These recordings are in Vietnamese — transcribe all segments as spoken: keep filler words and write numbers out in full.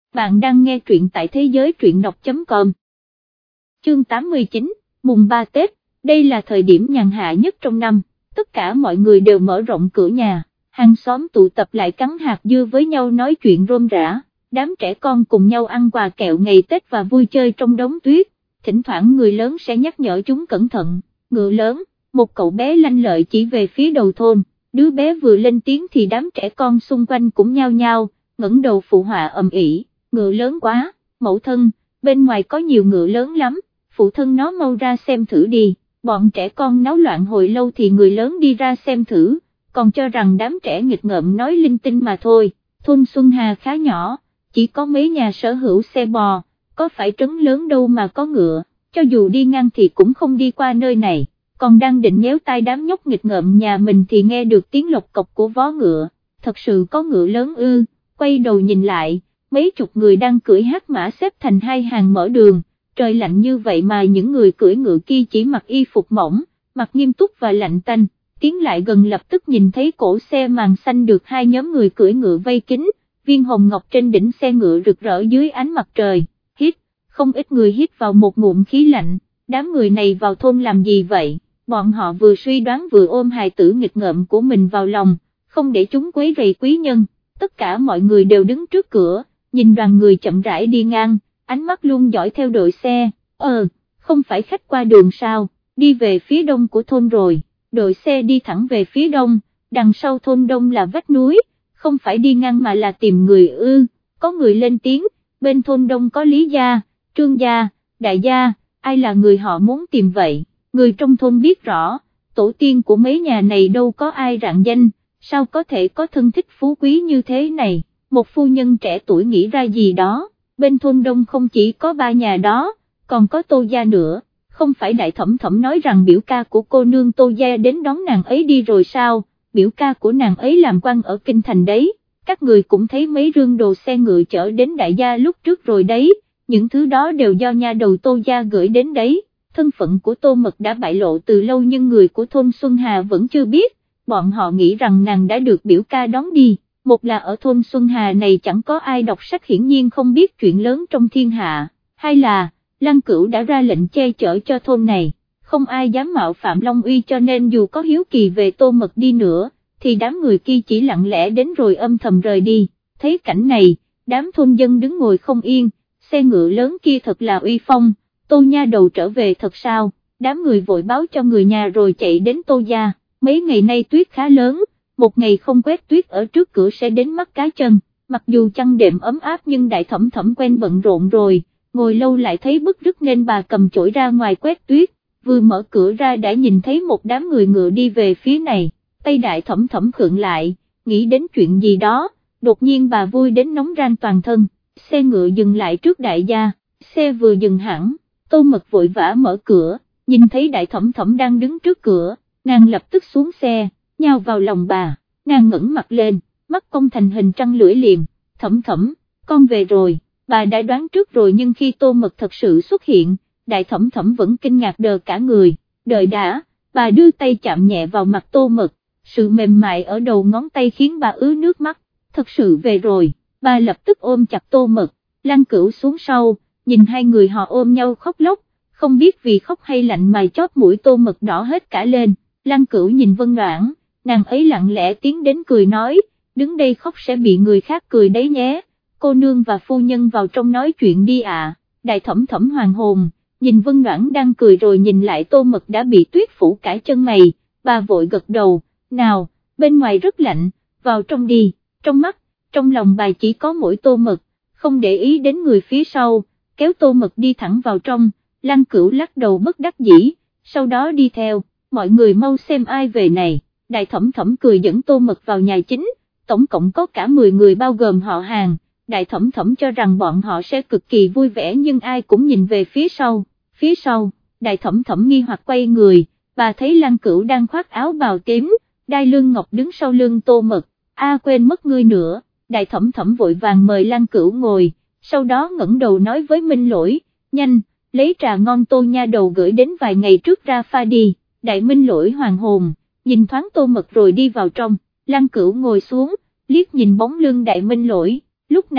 bạn đang nghe truyện tại thế giới truyện đọc chấm com. Chương tám mươi chín, mùng ba Tết, đây là thời điểm nhàn hạ nhất trong năm, tất cả mọi người đều mở rộng cửa nhà, hàng xóm tụ tập lại cắn hạt dưa với nhau nói chuyện rôm rả, đám trẻ con cùng nhau ăn quà kẹo ngày Tết và vui chơi trong đống tuyết, thỉnh thoảng người lớn sẽ nhắc nhở chúng cẩn thận, ngựa lớn, một cậu bé lanh lợi chỉ về phía đầu thôn, đứa bé vừa lên tiếng thì đám trẻ con xung quanh cũng nhao nhao, ngẩng đầu phụ họa ầm ĩ. Ngựa lớn quá, mẫu thân, bên ngoài có nhiều ngựa lớn lắm, phụ thân nó mau ra xem thử đi, bọn trẻ con náo loạn hồi lâu thì người lớn đi ra xem thử, còn cho rằng đám trẻ nghịch ngợm nói linh tinh mà thôi, thôn Xuân Hà khá nhỏ, chỉ có mấy nhà sở hữu xe bò, có phải trấn lớn đâu mà có ngựa, cho dù đi ngang thì cũng không đi qua nơi này, còn đang định nhéo tai đám nhóc nghịch ngợm nhà mình thì nghe được tiếng lộc cộc của vó ngựa, thật sự có ngựa lớn ư, quay đầu nhìn lại. Mấy chục người đang cưỡi hắc mã xếp thành hai hàng mở đường, trời lạnh như vậy mà những người cưỡi ngựa kia chỉ mặc y phục mỏng, mặt nghiêm túc và lạnh tanh, tiến lại gần lập tức nhìn thấy cổ xe màn xanh được hai nhóm người cưỡi ngựa vây kín, viên hồng ngọc trên đỉnh xe ngựa rực rỡ dưới ánh mặt trời, hít, không ít người hít vào một ngụm khí lạnh, đám người này vào thôn làm gì vậy, bọn họ vừa suy đoán vừa ôm hài tử nghịch ngợm của mình vào lòng, không để chúng quấy rầy quý nhân, tất cả mọi người đều đứng trước cửa. Nhìn đoàn người chậm rãi đi ngang, ánh mắt luôn dõi theo đội xe, ờ, không phải khách qua đường sao, đi về phía đông của thôn rồi, đội xe đi thẳng về phía đông, đằng sau thôn đông là vách núi, không phải đi ngang mà là tìm người ư, có người lên tiếng, bên thôn đông có Lý gia, Trương gia, Đại gia, ai là người họ muốn tìm vậy, người trong thôn biết rõ, tổ tiên của mấy nhà này đâu có ai rạng danh, sao có thể có thân thích phú quý như thế này. Một phu nhân trẻ tuổi nghĩ ra gì đó, bên thôn đông không chỉ có ba nhà đó, còn có Tô gia nữa, không phải đại thẩm thẩm nói rằng biểu ca của cô nương Tô gia đến đón nàng ấy đi rồi sao, biểu ca của nàng ấy làm quan ở kinh thành đấy, các người cũng thấy mấy rương đồ xe ngựa chở đến đại gia lúc trước rồi đấy, những thứ đó đều do nha đầu Tô gia gửi đến đấy, thân phận của Tô Mật đã bại lộ từ lâu nhưng người của thôn Xuân Hà vẫn chưa biết, bọn họ nghĩ rằng nàng đã được biểu ca đón đi. Một là ở thôn Xuân Hà này chẳng có ai đọc sách hiển nhiên không biết chuyện lớn trong thiên hạ, hai là, Lăng Cửu đã ra lệnh che chở cho thôn này, không ai dám mạo phạm Long Uy cho nên dù có hiếu kỳ về Tô Mật đi nữa, thì đám người kia chỉ lặng lẽ đến rồi âm thầm rời đi, thấy cảnh này, đám thôn dân đứng ngồi không yên, xe ngựa lớn kia thật là uy phong, Tô nha đầu trở về thật sao, đám người vội báo cho người nhà rồi chạy đến Tô gia, mấy ngày nay tuyết khá lớn. Một ngày không quét tuyết ở trước cửa sẽ đến mắt cá chân, mặc dù chăn đệm ấm áp nhưng đại thẩm thẩm quen bận rộn rồi, ngồi lâu lại thấy bức rứt nên bà cầm chổi ra ngoài quét tuyết, vừa mở cửa ra đã nhìn thấy một đám người ngựa đi về phía này, tay đại thẩm thẩm khựng lại, nghĩ đến chuyện gì đó, đột nhiên bà vui đến nóng ran toàn thân, xe ngựa dừng lại trước đại gia, xe vừa dừng hẳn, Tô Mật vội vã mở cửa, nhìn thấy đại thẩm thẩm đang đứng trước cửa, nàng lập tức xuống xe. Nhào vào lòng bà, nàng ngẩng mặt lên, mắt cong thành hình trăng lưỡi liềm, thẩm thẩm, con về rồi, bà đã đoán trước rồi nhưng khi Tô Mật thật sự xuất hiện, đại thẩm thẩm vẫn kinh ngạc đờ cả người, đợi đã, bà đưa tay chạm nhẹ vào mặt Tô Mật, sự mềm mại ở đầu ngón tay khiến bà ứa nước mắt, thật sự về rồi, bà lập tức ôm chặt Tô Mật, Lăng Cửu xuống sau, nhìn hai người họ ôm nhau khóc lóc, không biết vì khóc hay lạnh mà chóp mũi Tô Mật đỏ hết cả lên, Lăng Cửu nhìn Vân Noãn. Nàng ấy lặng lẽ tiến đến cười nói, đứng đây khóc sẽ bị người khác cười đấy nhé, cô nương và phu nhân vào trong nói chuyện đi ạ, đại thẩm thẩm hoàng hồn, nhìn Vân Noãn đang cười rồi nhìn lại Tô Mật đã bị tuyết phủ cả chân mày, bà vội gật đầu, nào, bên ngoài rất lạnh, vào trong đi, trong mắt, trong lòng bà chỉ có mỗi Tô Mật, không để ý đến người phía sau, kéo Tô Mật đi thẳng vào trong, Lăng Cửu lắc đầu bất đắc dĩ, sau đó đi theo, mọi người mau xem ai về này. Đại thẩm thẩm cười dẫn Tô Mật vào nhà chính, tổng cộng có cả mười người bao gồm họ hàng, đại thẩm thẩm cho rằng bọn họ sẽ cực kỳ vui vẻ nhưng ai cũng nhìn về phía sau, phía sau, đại thẩm thẩm nghi hoặc quay người, bà thấy Lăng Cửu đang khoác áo bào tím, đai lưng ngọc đứng sau lưng Tô Mật, a quên mất ngươi nữa, đại thẩm thẩm vội vàng mời Lăng Cửu ngồi, sau đó ngẩng đầu nói với Minh Lỗi, nhanh, lấy trà ngon Tô nha đầu gửi đến vài ngày trước ra pha đi, đại Minh Lỗi hoàng hồn. Nhìn thoáng Tô Mật rồi đi vào trong, Lăng Cửu ngồi xuống, liếc nhìn bóng lưng đại Minh Lỗi, lúc này,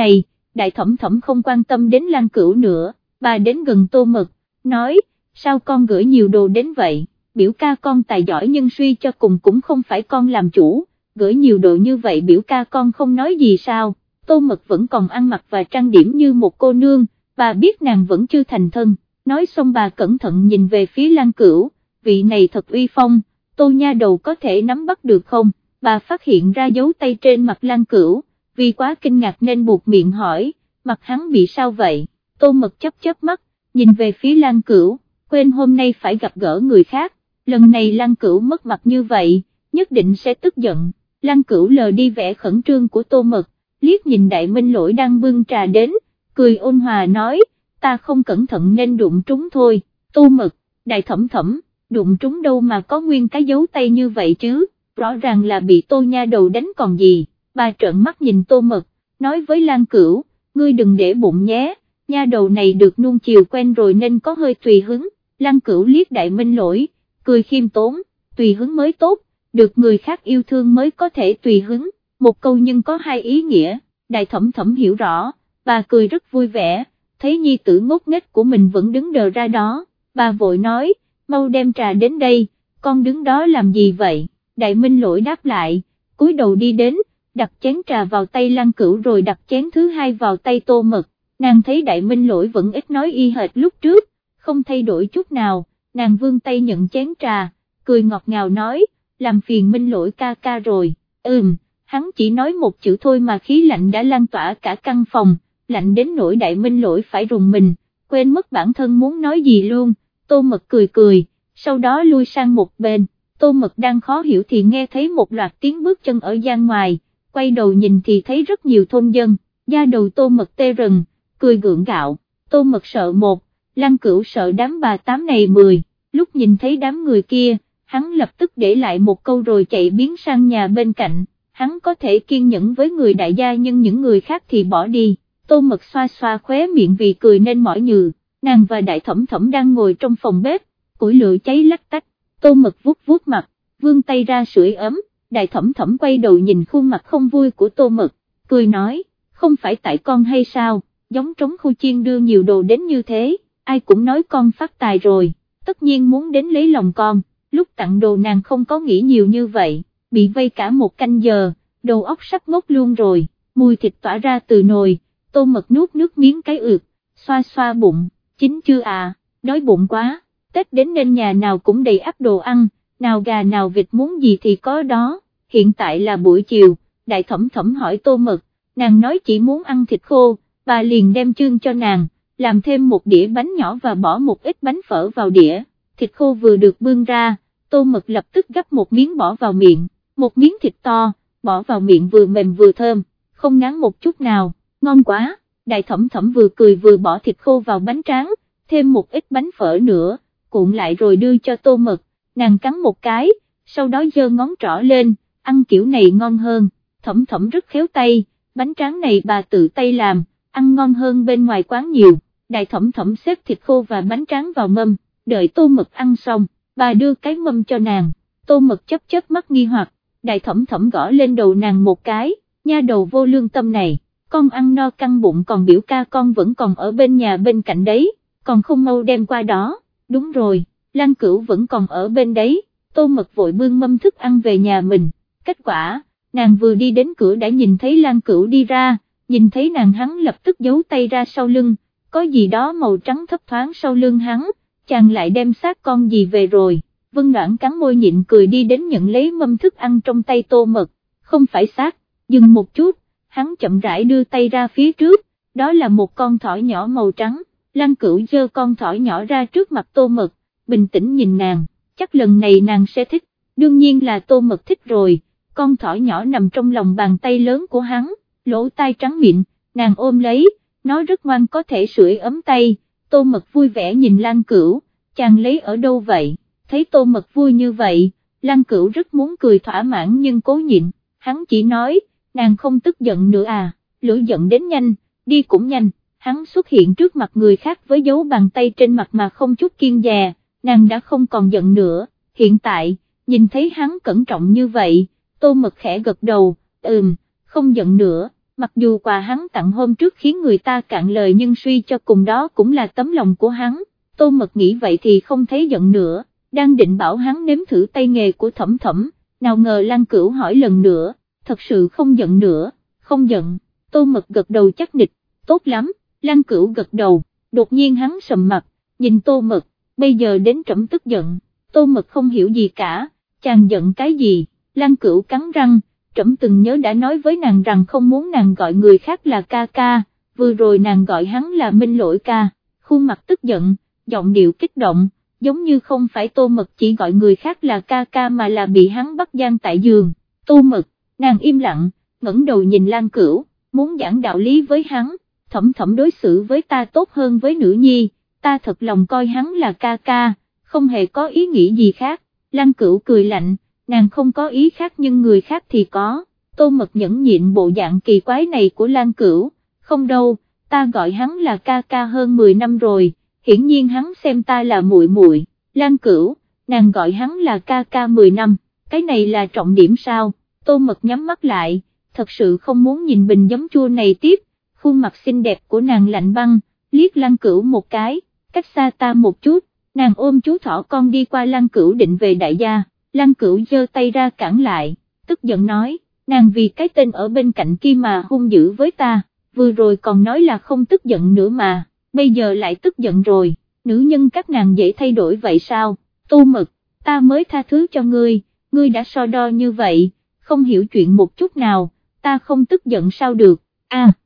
Đại Thẩm Thẩm không quan tâm đến Lan Cửu nữa, bà đến gần Tô Mật, nói, sao con gửi nhiều đồ đến vậy, biểu ca con tài giỏi nhưng suy cho cùng cũng không phải con làm chủ, gửi nhiều đồ như vậy biểu ca con không nói gì sao. Tô Mật vẫn còn ăn mặc và trang điểm như một cô nương, bà biết nàng vẫn chưa thành thân, nói xong bà cẩn thận nhìn về phía Lan Cửu, vị này thật uy phong, Tô nha đầu có thể nắm bắt được không, bà phát hiện ra dấu tay trên mặt Lan Cửu, vì quá kinh ngạc nên buộc miệng hỏi, mặt hắn bị sao vậy, Tô Mật chớp chớp mắt, nhìn về phía Lan Cửu, quên hôm nay phải gặp gỡ người khác, lần này Lan Cửu mất mặt như vậy, nhất định sẽ tức giận. Lan Cửu lờ đi vẻ khẩn trương của Tô Mật, liếc nhìn Đại Minh Lỗi đang bưng trà đến, cười ôn hòa nói, ta không cẩn thận nên đụng trúng thôi. Tô Mật, Đại Thẩm Thẩm, đụng trúng đâu mà có nguyên cái dấu tay như vậy chứ, rõ ràng là bị Tô nha đầu đánh còn gì. Bà trợn mắt nhìn Tô Mật, nói với Lan Cửu, ngươi đừng để bụng nhé, nha đầu này được nuông chiều quen rồi nên có hơi tùy hứng. Lan Cửu liếc Đại Minh Lỗi, cười khiêm tốn, tùy hứng mới tốt, được người khác yêu thương mới có thể tùy hứng, một câu nhưng có hai ý nghĩa. Đại Thẩm Thẩm hiểu rõ, bà cười rất vui vẻ, thấy nhi tử ngốc nghếch của mình vẫn đứng đờ ra đó, bà vội nói, mau đem trà đến đây, con đứng đó làm gì vậy. Đại Minh Lỗi đáp lại, cúi đầu đi đến, đặt chén trà vào tay Lan Cửu rồi đặt chén thứ hai vào tay Tô Mật, nàng thấy Đại Minh Lỗi vẫn ít nói y hệt lúc trước, không thay đổi chút nào, nàng vươn tay nhận chén trà, cười ngọt ngào nói, làm phiền Minh Lỗi ca ca rồi. Ừm, hắn chỉ nói một chữ thôi mà khí lạnh đã lan tỏa cả căn phòng, lạnh đến nỗi Đại Minh Lỗi phải rùng mình, quên mất bản thân muốn nói gì luôn. Tô Mật cười cười, sau đó lui sang một bên. Tô Mật đang khó hiểu thì nghe thấy một loạt tiếng bước chân ở gian ngoài, quay đầu nhìn thì thấy rất nhiều thôn dân, da đầu Tô Mật tê rần, cười gượng gạo. Tô Mật sợ một, Lan Cửu sợ đám bà tám này mười, lúc nhìn thấy đám người kia, hắn lập tức để lại một câu rồi chạy biến sang nhà bên cạnh. Hắn có thể kiên nhẫn với người đại gia nhưng những người khác thì bỏ đi. Tô Mật xoa xoa khóe miệng vì cười nên mỏi nhừ, nàng và Đại Thẩm Thẩm đang ngồi trong phòng bếp, củi lửa cháy lách tách. Tô Mật vuốt vuốt mặt, vươn tay ra sưởi ấm. Đại Thẩm Thẩm quay đầu nhìn khuôn mặt không vui của Tô Mật, cười nói, không phải tại con hay sao, giống trống khu chiên đưa nhiều đồ đến như thế, ai cũng nói con phát tài rồi, tất nhiên muốn đến lấy lòng con. Lúc tặng đồ nàng không có nghĩ nhiều như vậy, bị vây cả một canh giờ, đầu óc sắp ngốc luôn rồi, mùi thịt tỏa ra từ nồi. Tô Mật nuốt nước miếng cái ượt, xoa xoa bụng, chín chưa à, đói bụng quá, Tết đến nên nhà nào cũng đầy ắp đồ ăn, nào gà nào vịt muốn gì thì có đó. Hiện tại là buổi chiều, Đại Thẩm Thẩm hỏi Tô Mật, nàng nói chỉ muốn ăn thịt khô, bà liền đem chương cho nàng, làm thêm một đĩa bánh nhỏ và bỏ một ít bánh phở vào đĩa. Thịt khô vừa được bưng ra, Tô Mật lập tức gắp một miếng bỏ vào miệng, một miếng thịt to, bỏ vào miệng vừa mềm vừa thơm, không ngán một chút nào, ngon quá. Đại Thẩm Thẩm vừa cười vừa bỏ thịt khô vào bánh tráng, thêm một ít bánh phở nữa, cuộn lại rồi đưa cho Tô Mật, nàng cắn một cái, sau đó giơ ngón trỏ lên, ăn kiểu này ngon hơn. Thẩm Thẩm rất khéo tay, bánh tráng này bà tự tay làm, ăn ngon hơn bên ngoài quán nhiều. Đại Thẩm Thẩm xếp thịt khô và bánh tráng vào mâm, đợi Tô Mật ăn xong, bà đưa cái mâm cho nàng. Tô Mật chớp chớp mắt nghi hoặc, Đại Thẩm Thẩm gõ lên đầu nàng một cái, nha đầu vô lương tâm này, con ăn no căng bụng còn biểu ca con vẫn còn ở bên nhà bên cạnh đấy, còn không mau đem qua đó. Đúng rồi, Lan Cửu vẫn còn ở bên đấy. Tô Mật vội bưng mâm thức ăn về nhà mình, kết quả, nàng vừa đi đến cửa đã nhìn thấy Lan Cửu đi ra, nhìn thấy nàng hắn lập tức giấu tay ra sau lưng, có gì đó màu trắng thấp thoáng sau lưng hắn, chàng lại đem xác con gì về rồi. Vân Noãn cắn môi nhịn cười đi đến nhận lấy mâm thức ăn trong tay Tô Mật, không phải xác, dừng một chút, hắn chậm rãi đưa tay ra phía trước, đó là một con thỏ nhỏ màu trắng. Lan Cửu giơ con thỏ nhỏ ra trước mặt Tô Mật, bình tĩnh nhìn nàng, chắc lần này nàng sẽ thích, đương nhiên là Tô Mật thích rồi. Con thỏ nhỏ nằm trong lòng bàn tay lớn của hắn, lỗ tai trắng mịn, nàng ôm lấy, nó rất ngoan có thể sưởi ấm tay. Tô Mật vui vẻ nhìn Lan Cửu, chàng lấy ở đâu vậy? Thấy Tô Mật vui như vậy, Lan Cửu rất muốn cười thỏa mãn nhưng cố nhịn, hắn chỉ nói, nàng không tức giận nữa à, lửa giận đến nhanh, đi cũng nhanh. Hắn xuất hiện trước mặt người khác với dấu bàn tay trên mặt mà không chút kiêng dè, nàng đã không còn giận nữa. Hiện tại, nhìn thấy hắn cẩn trọng như vậy, Tô Mật khẽ gật đầu, ừm, không giận nữa, mặc dù quà hắn tặng hôm trước khiến người ta cạn lời nhưng suy cho cùng đó cũng là tấm lòng của hắn. Tô Mật nghĩ vậy thì không thấy giận nữa, đang định bảo hắn nếm thử tay nghề của Thẩm Thẩm, nào ngờ Lan Cửu hỏi lần nữa, thật sự không giận nữa, không giận. Tô Mật gật đầu chắc nịch, tốt lắm. Lan Cửu gật đầu, đột nhiên hắn sầm mặt, nhìn Tô Mật, bây giờ đến trẫm tức giận. Tô Mật không hiểu gì cả, chàng giận cái gì? Lan Cửu cắn răng, trẫm từng nhớ đã nói với nàng rằng không muốn nàng gọi người khác là ca ca, vừa rồi nàng gọi hắn là Minh Lỗi ca. Khuôn mặt tức giận, giọng điệu kích động, giống như không phải Tô Mật chỉ gọi người khác là ca ca mà là bị hắn bắt giam tại giường. Tô Mật, nàng im lặng, ngẩng đầu nhìn Lan Cửu, muốn giảng đạo lý với hắn. Thẩm Thẩm đối xử với ta tốt hơn với nữ nhi, ta thật lòng coi hắn là ca ca, không hề có ý nghĩ gì khác. Lan Cửu cười lạnh, nàng không có ý khác nhưng người khác thì có. Tô Mật nhẫn nhịn bộ dạng kỳ quái này của Lan Cửu, không đâu, ta gọi hắn là ca ca hơn mười năm rồi, hiển nhiên hắn xem ta là muội muội. Lan Cửu, nàng gọi hắn là ca ca mười năm, cái này là trọng điểm sao? Tô Mật nhắm mắt lại, thật sự không muốn nhìn bình giấm chua này tiếp. Khuôn mặt xinh đẹp của nàng lạnh băng, liếc Lan Cửu một cái, cách xa ta một chút, nàng ôm chú thỏ con đi qua Lan Cửu định về đại gia. Lan Cửu giơ tay ra cản lại, tức giận nói, nàng vì cái tên ở bên cạnh kia mà hung dữ với ta, vừa rồi còn nói là không tức giận nữa mà, bây giờ lại tức giận rồi, nữ nhân các nàng dễ thay đổi vậy sao? Tô Mật, ta mới tha thứ cho ngươi, ngươi đã so đo như vậy, không hiểu chuyện một chút nào, ta không tức giận sao được, a.